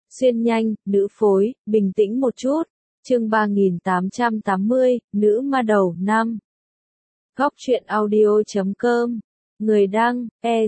Xuyên nhanh, nữ phối, bình tĩnh một chút. Chương 3880, nữ ma đầu 5. Góc truyện audio.com. Người đăng,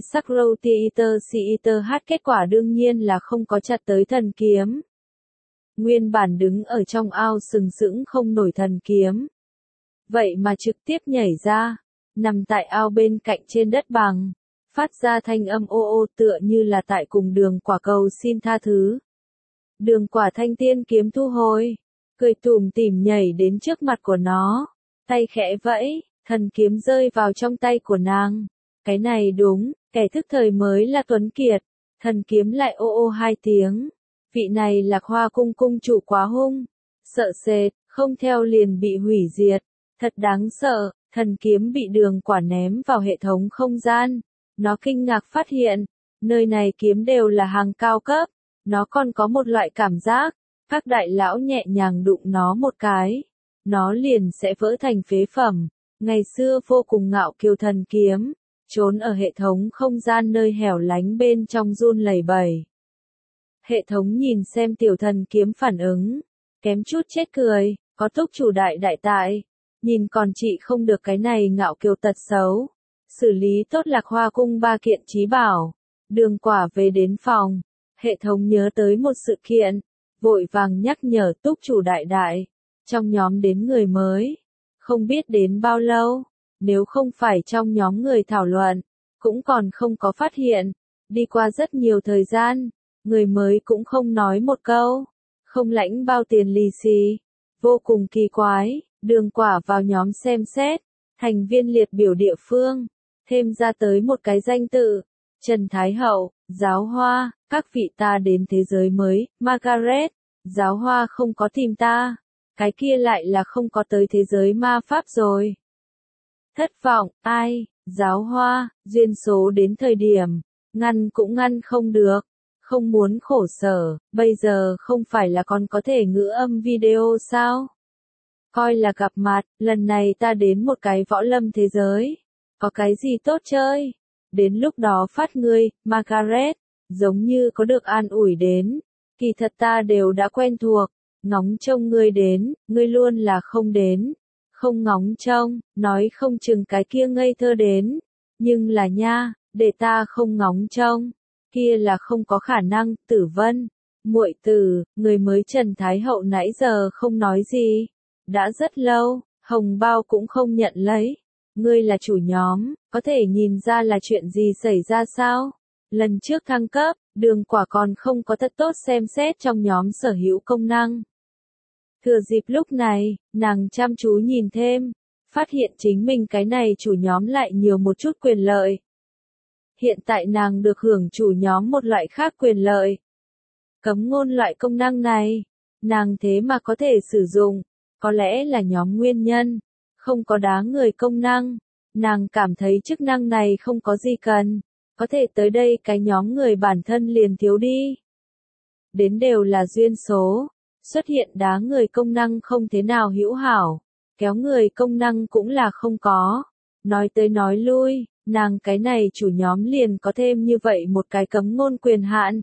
Sakrotheater kết quả đương nhiên là không có chặt tới thần kiếm. Nguyên bản đứng ở trong ao sừng sững không nổi thần kiếm. Vậy mà trực tiếp nhảy ra, nằm tại ao bên cạnh trên đất bằng, phát ra thanh âm ô ô tựa như là tại cùng Đường Quả cầu xin tha thứ. Đường Quả thanh tiên kiếm thu hồi, cười tủm tỉm nhảy đến trước mặt của nó, tay khẽ vẫy, thần kiếm rơi vào trong tay của nàng. Cái này đúng, kẻ thức thời mới là tuấn kiệt. Thần kiếm lại ô ô hai tiếng. Vị này Lạc Hoa cung cung chủ quá hung, sợ sệt, không theo liền bị hủy diệt. Thật đáng sợ, thần kiếm bị Đường Quả ném vào hệ thống không gian. Nó kinh ngạc phát hiện, nơi này kiếm đều là hàng cao cấp. Nó còn có một loại cảm giác, các đại lão nhẹ nhàng đụng nó một cái, nó liền sẽ vỡ thành phế phẩm. Ngày xưa vô cùng ngạo kiêu thần kiếm, trốn ở hệ thống không gian nơi hẻo lánh bên trong run lẩy bẩy. Hệ thống nhìn xem tiểu thần kiếm phản ứng, kém chút chết cười, có túc chủ đại tại, nhìn còn chị không được cái này ngạo kiêu tật xấu. Xử lý tốt Lạc Hoa cung 3 kiện chí bảo, Đường Quả về đến phòng, hệ thống nhớ tới một sự kiện, vội vàng nhắc nhở túc chủ đại, trong nhóm đến người mới, không biết đến bao lâu, nếu không phải trong nhóm người thảo luận, cũng còn không có phát hiện, đi qua rất nhiều thời gian, người mới cũng không nói một câu, không lãnh bao tiền lì xì, vô cùng kỳ quái. Đường Quả vào nhóm xem xét, thành viên liệt biểu địa phương, thêm ra tới một cái danh tự, Trần Thái Hậu, Giáo Hoa, các vị ta đến thế giới mới, Margaret, Giáo Hoa không có tìm ta, cái kia lại là không có tới thế giới ma pháp rồi. Thất vọng, ai, Giáo Hoa, duyên số đến thời điểm, ngăn cũng ngăn không được, không muốn khổ sở, bây giờ không phải là còn có thể ngữ âm video sao? Coi là gặp mặt, lần này ta đến một cái võ lâm thế giới, có cái gì tốt chơi? Đến lúc đó phát ngươi, Margaret, giống như có được an ủi đến, kỳ thật ta đều đã quen thuộc, ngóng trông ngươi đến, ngươi luôn là không đến, không ngóng trông, nói không chừng cái kia ngây thơ đến, nhưng là nha, để ta không ngóng trông, kia là không có khả năng. Tử Vân, muội tử, người mới Trần Thái Hậu nãy giờ không nói gì, đã rất lâu, hồng bao cũng không nhận lấy. Ngươi là chủ nhóm, có thể nhìn ra là chuyện gì xảy ra sao? Lần trước thăng cấp, Đường Quả còn không có thật tốt xem xét trong nhóm sở hữu công năng. Thừa dịp lúc này, nàng chăm chú nhìn thêm, phát hiện chính mình cái này chủ nhóm lại nhiều một chút quyền lợi. Hiện tại nàng được hưởng chủ nhóm một loại khác quyền lợi. Cấm ngôn loại công năng này, nàng thế mà có thể sử dụng, có lẽ là nhóm nguyên nhân. Không có đá người công năng, nàng cảm thấy chức năng này không có gì cần, có thể tới đây cái nhóm người bản thân liền thiếu đi. Đến đều là duyên số, xuất hiện đá người công năng không thế nào hữu hảo, kéo người công năng cũng là không có. Nói tới nói lui, nàng cái này chủ nhóm liền có thêm như vậy một cái cấm ngôn quyền hạn.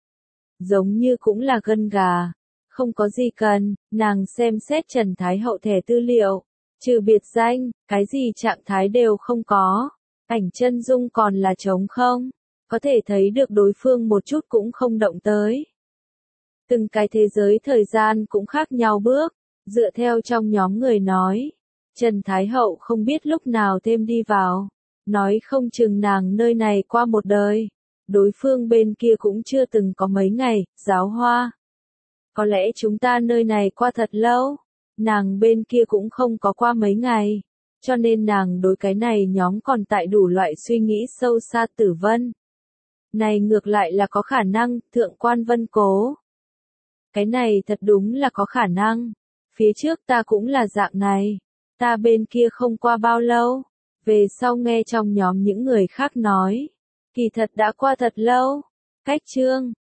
Giống như cũng là gân gà, không có gì cần, nàng xem xét Trần Thái Hậu thẻ tư liệu. Trừ biệt danh, cái gì trạng thái đều không có, ảnh chân dung còn là trống không, có thể thấy được đối phương một chút cũng không động tới. Từng cái thế giới thời gian cũng khác nhau bước, dựa theo trong nhóm người nói, Trần Thái Hậu không biết lúc nào thêm đi vào, nói không chừng nàng nơi này qua một đời, đối phương bên kia cũng chưa từng có mấy ngày. Giáo Hoa, có lẽ chúng ta nơi này qua thật lâu. Nàng bên kia cũng không có qua mấy ngày, cho nên nàng đối cái này nhóm còn tại đủ loại suy nghĩ sâu xa. Tử Vân, này ngược lại là có khả năng. Thượng quan Vân Cố, cái này thật đúng là có khả năng, phía trước ta cũng là dạng này, ta bên kia không qua bao lâu, về sau nghe trong nhóm những người khác nói, kỳ thật đã qua thật lâu. Cách chương